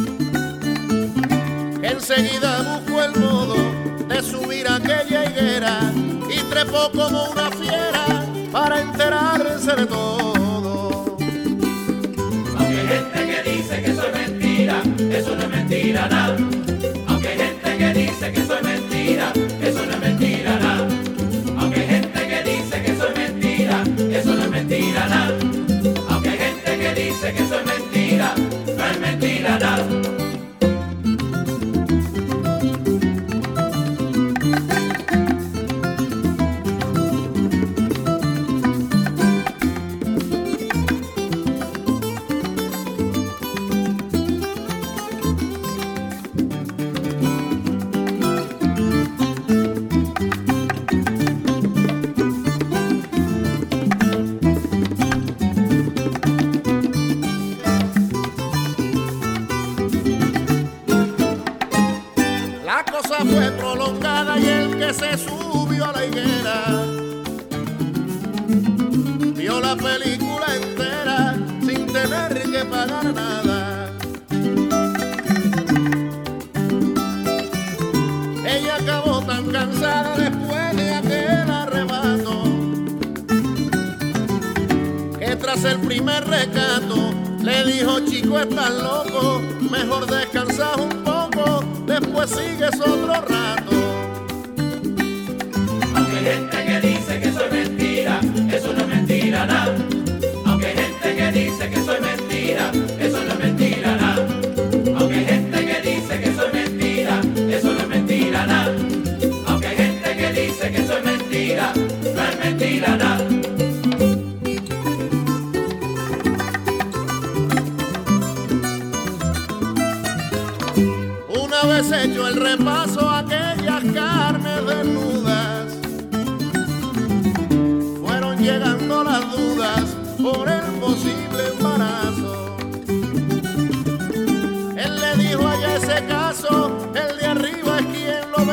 que enseguida buscó el modo de subir a aquella higuera y trepó como una fiera para enterarse de todo. Aunque hay gente que dice que eso es mentira, eso no es mentira nada. Aunque hay gente que dice que eso es mentira, eso no es mentira nada. Aunque hay gente que dice que eso es mentira, eso no es mentira nada. Aunque hay gente que dice que eso es mentira, no es mentira nada. La cosa fue prolongada y el que se subió a la higuera vio la película entera sin tener que pagar nada. Ella acabó tan cansada después de aquel arrebato que tras el primer recato le dijo: chico, estás loco, mejor descansas un poco, después sigues otro rato. Aunque hay gente que dice que eso es mentira, eso no es mentira mentira nada. Aunque hay gente que dice que soy mentira, eso no es mentira nada. Aunque hay gente que dice que soy mentira, eso no es mentira nada. Aunque hay gente que dice que soy mentira, no es mentira nada. Una vez hecho el repaso a aquellas carnes desnudas, fueron llegando las dudas por el posible embarazo. Él le dijo allá ese caso, el de arriba es quien lo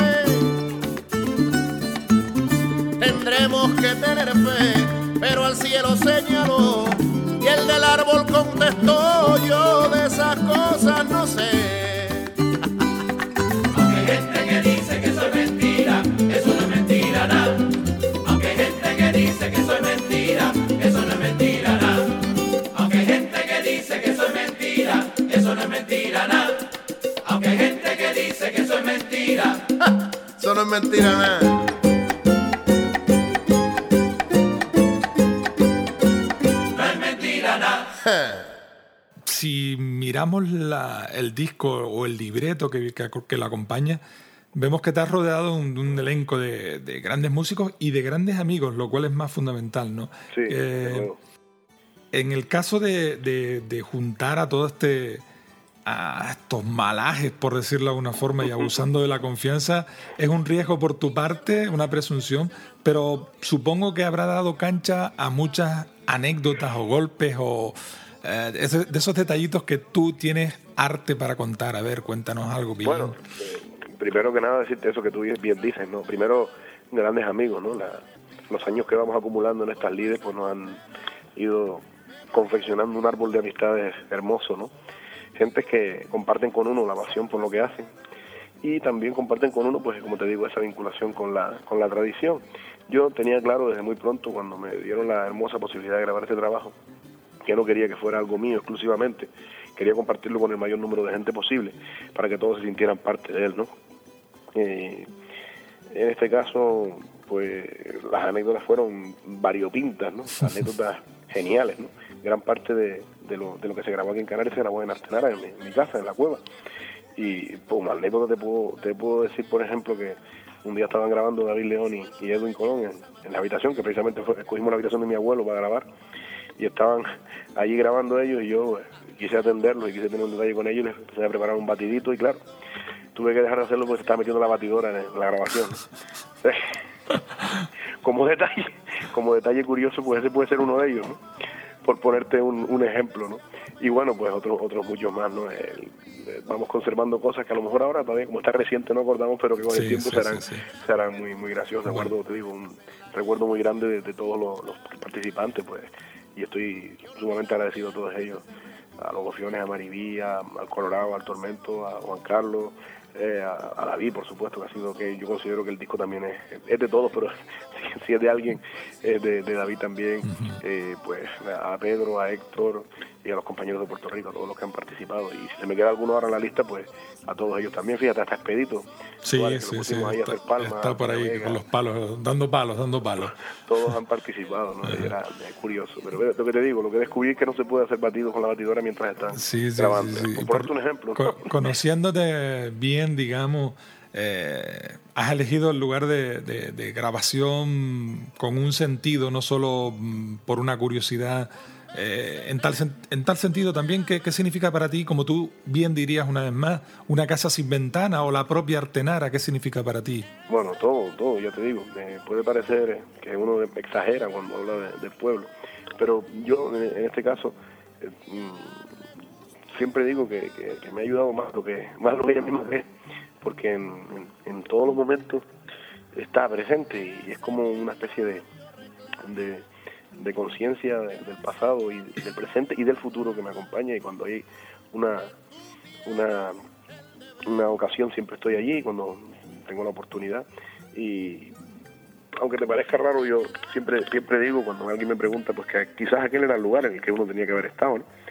ve. Tendremos que tener fe, pero al cielo señaló, y el del árbol contestó, yo de esas cosas no sé. Gente que dice que soy mentira, eso no es mentira nada. Aunque hay gente que dice que soy mentira, eso no es mentira nada. Aunque hay gente que dice que soy mentira, eso no es mentira nada. Aunque hay gente que dice que soy mentira, eso no es mentira nada. No es mentira nada. Si miramos la, el disco o el libreto que, que, que lo acompaña, vemos que te has rodeado de un, un elenco de, de grandes músicos y de grandes amigos, lo cual es más fundamental, ¿no? Sí, eh, en el caso de, de, de juntar a todo este a estos malajes, por decirlo de alguna forma, y abusando de la confianza, es un riesgo por tu parte, una presunción, pero supongo que habrá dado cancha a muchas anécdotas o golpes o Eh, de esos detallitos que tú tienes arte para contar. A ver, cuéntanos algo bien. Bueno, eh, primero que nada decirte eso que tú bien dices, ¿no? Primero, grandes amigos, ¿no? La, los años que vamos acumulando en estas lides pues nos han ido confeccionando un árbol de amistades hermoso, ¿no? Gentes que comparten con uno la pasión por lo que hacen y también comparten con uno, pues como te digo, esa vinculación con la, con la tradición. Yo tenía claro desde muy pronto, cuando me dieron la hermosa posibilidad de grabar este trabajo, que no quería que fuera algo mío exclusivamente, quería compartirlo con el mayor número de gente posible para que todos se sintieran parte de él, ¿no? Eh, en este caso, pues las anécdotas fueron variopintas, ¿no? Anécdotas geniales, ¿no? Gran parte de, de, lo, de lo que se grabó aquí en Canarias se grabó en Artenara, en mi, en mi casa, en la cueva. Y pues una anécdota te puedo, te puedo decir, por ejemplo, que un día estaban grabando David León y, y Edwin Colón en, en la habitación, que precisamente fue, escogimos la habitación de mi abuelo para grabar, y estaban allí grabando ellos y yo eh, quise atenderlos y quise tener un detalle con ellos, les empecé a preparar un batidito y claro, tuve que dejar de hacerlo porque se estaba metiendo la batidora en la grabación. como detalle, como detalle curioso, pues ese puede ser uno de ellos, ¿no? Por ponerte un, un ejemplo, ¿no? Y bueno, pues otros otros muchos más, ¿no? El, el, vamos conservando cosas que a lo mejor ahora todavía, como está reciente, no acordamos, pero que con el sí, tiempo sí, serán, sí, sí. serán muy muy graciosos. Bueno. Recuerdo, te digo, un recuerdo muy grande de, de todos los, los participantes, pues, y estoy sumamente agradecido a todos ellos, a los Gofiones, a Maribí, a, al Colorado, al Tormento, a Juan Carlos, eh, a, a David, por supuesto, que ha sido, que yo considero que el disco también es, es de todos, pero si, si es de alguien, es de, de David también, uh-huh. eh, pues a Pedro, a Héctor y a los compañeros de Puerto Rico, a todos los que han participado, y si se me queda alguno ahora en la lista, pues a todos ellos también, fíjate, hasta Expedito. Sí, vale, sí, sí, ahí está, palmas, está por ahí Vega, con los palos, dando palos, dando palos. Todos han participado, ¿no? Era, es curioso, pero lo que te digo, lo que descubrí es que no se puede hacer batido con la batidora mientras están sí, sí, grabando. Sí, sí. Por ponerte un ejemplo. Co- conociéndote bien, digamos, eh, has elegido el lugar de, de, de grabación con un sentido, no solo por una curiosidad. Eh, en, tal, en tal sentido también, ¿qué, ¿qué significa para ti, como tú bien dirías una vez más, una casa sin ventana o la propia Artenara? ¿Qué significa para ti? Bueno, todo, todo, ya te digo. Me puede parecer que uno exagera cuando habla de, del pueblo, pero yo en este caso eh, siempre digo que, que, que me ha ayudado más lo que más lo que ella misma ve, porque en, en, en todos los momentos está presente y es como una especie de... de de conciencia de, del pasado y del presente y del futuro que me acompaña, y cuando hay una una una ocasión siempre estoy allí cuando tengo la oportunidad. Y aunque te parezca raro, yo siempre siempre digo cuando alguien me pregunta pues que quizás aquel era el lugar en el que uno tenía que haber estado, ¿no?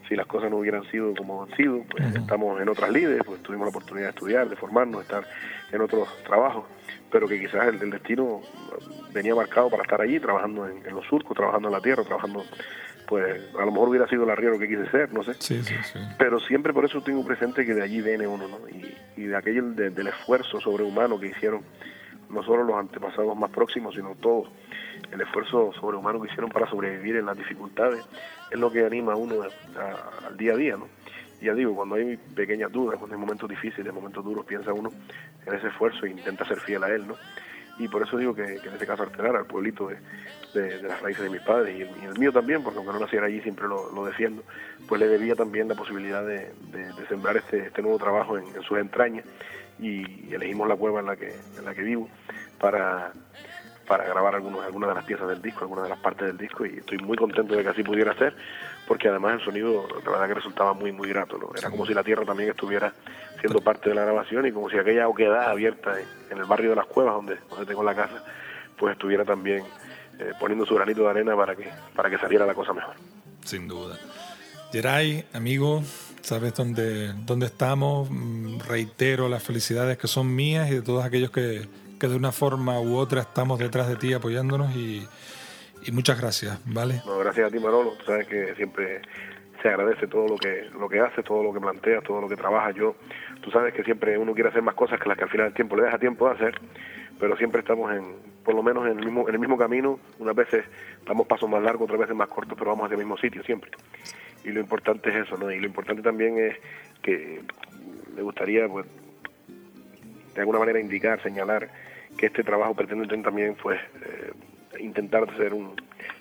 si las cosas no hubieran sido como han sido, pues uh-huh. estamos en otras lides, pues tuvimos la oportunidad de estudiar, de formarnos, de estar en otros trabajos, pero que quizás el, el destino venía marcado para estar allí, trabajando en, en los surcos, trabajando en la tierra, trabajando, pues a lo mejor hubiera sido el arriero que quise ser, no sé. Sí, sí, sí. Pero siempre por eso tengo presente que de allí viene uno, ¿no? Y, y de aquello de, del esfuerzo sobrehumano que hicieron no solo los antepasados más próximos, sino todos. El esfuerzo sobrehumano que hicieron para sobrevivir en las dificultades es lo que anima a uno a, a, al día a día, ¿no? Y ya digo, cuando hay pequeñas dudas, cuando hay momentos difíciles, momentos duros, piensa uno en ese esfuerzo e intenta ser fiel a él, ¿no? Y por eso digo que, que en este caso Artelar, al pueblito de, de, de las raíces de mis padres y el, y el mío también, porque aunque no naciera allí siempre lo, lo defiendo, pues le debía también la posibilidad de, de, de sembrar este, este nuevo trabajo en, en sus entrañas, y elegimos la cueva en la que, en la que vivo para, para grabar algunos, algunas de las piezas del disco, algunas de las partes del disco, y estoy muy contento de que así pudiera ser, porque además el sonido la verdad que resultaba muy muy grato, ¿no? Era como si la tierra también estuviera siendo parte de la grabación, y como si aquella oquedad abierta en el barrio de las Cuevas donde, donde tengo la casa, pues estuviera también eh, poniendo su granito de arena para que para que saliera la cosa mejor. Sin duda. Geray, amigo, sabes dónde, dónde estamos. Reitero las felicidades que son mías y de todos aquellos que, que de una forma u otra estamos detrás de ti apoyándonos, y Y muchas gracias, ¿vale? No, gracias a ti, Manolo. Tú sabes que siempre se agradece todo lo que lo que haces, todo lo que planteas, todo lo que trabajas. Yo, tú sabes que siempre uno quiere hacer más cosas que las que al final del tiempo le deja tiempo de hacer, pero siempre estamos en, por lo menos en el mismo en el mismo camino. Unas veces damos pasos más largos, otras veces más cortos, pero vamos hacia el mismo sitio siempre. Y lo importante es eso, ¿no? Y lo importante también es que me gustaría, pues, de alguna manera indicar, señalar que este trabajo pretende también, pues, eh, intentar ser un,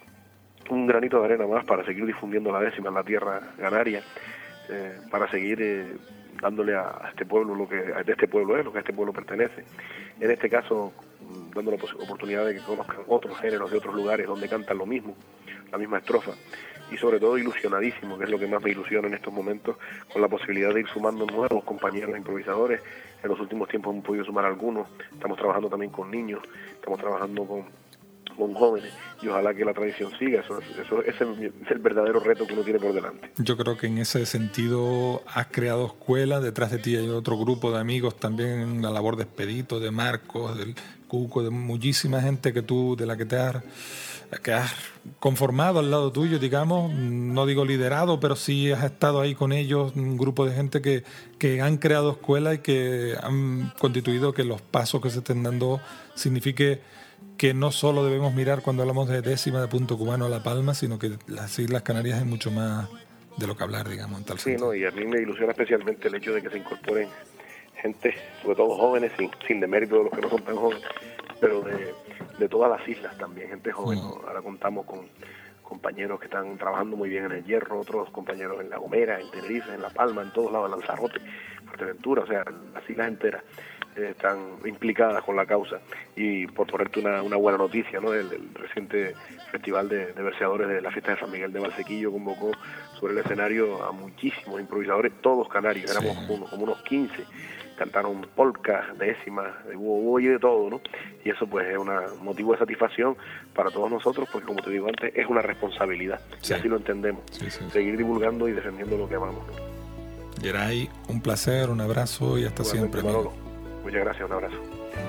un granito de arena más para seguir difundiendo la décima en la tierra canaria, eh, para seguir eh, dándole a, a este pueblo lo que de este pueblo es, lo que a este pueblo pertenece. En este caso, dándole la oportunidad de que conozcan otros géneros de otros lugares donde cantan lo mismo, la misma estrofa, y sobre todo ilusionadísimo, que es lo que más me ilusiona en estos momentos, con la posibilidad de ir sumando nuevos compañeros improvisadores. En los últimos tiempos hemos podido sumar algunos, estamos trabajando también con niños, estamos trabajando con con jóvenes, y ojalá que la tradición siga. Eso, eso ese es el verdadero reto que uno tiene por delante. Yo creo que en ese sentido has creado escuela, detrás de ti hay otro grupo de amigos también en la labor de Expedito, de Marcos, del Cuco, de muchísima gente que tú, de la que te has, que has conformado al lado tuyo, digamos, no digo liderado, pero sí has estado ahí con ellos, un grupo de gente que, que han creado escuela y que han constituido que los pasos que se estén dando signifique que no solo debemos mirar cuando hablamos de décima de Punto Cubano a La Palma, sino que las Islas Canarias hay mucho más de lo que hablar, digamos, en tal sí, sentido. No, y a mí me ilusiona especialmente el hecho de que se incorporen gente, sobre todo jóvenes, sin, sin demérito de los que no son tan jóvenes, pero de, de todas las islas también, gente joven. ¿no? Ahora contamos con compañeros que están trabajando muy bien en el Hierro, otros compañeros en La Gomera, en Tenerife, en La Palma, en todos lados, en Lanzarote, Fuerteventura, o sea, las islas enteras están implicadas con la causa. Y por ponerte una, una buena noticia, ¿no? El, el reciente festival de, de verseadores de la fiesta de San Miguel de Valsequillo convocó sobre el escenario a muchísimos improvisadores, todos canarios, éramos sí. como, unos, como unos quince, cantaron polcas, décimas, hubo, hubo y de todo, ¿no? Y eso pues es un motivo de satisfacción para todos nosotros, porque como te digo antes, es una responsabilidad, sí. y así lo entendemos, sí, sí, seguir sí. divulgando y defendiendo lo que amamos, ¿no? Geray, un placer, un abrazo y hasta Igualmente, siempre. Manolo. Muchas gracias, un abrazo.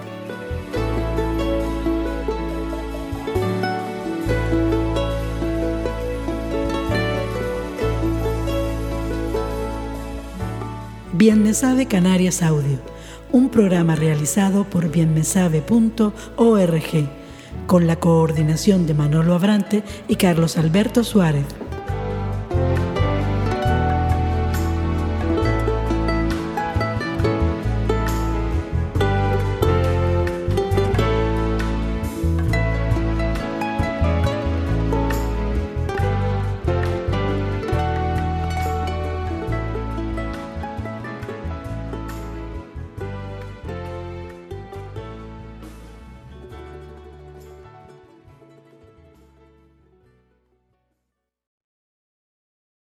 Bien me sabe Canarias Audio, un programa realizado por bien me sabe punto org, con la coordinación de Manolo Abrante y Carlos Alberto Suárez.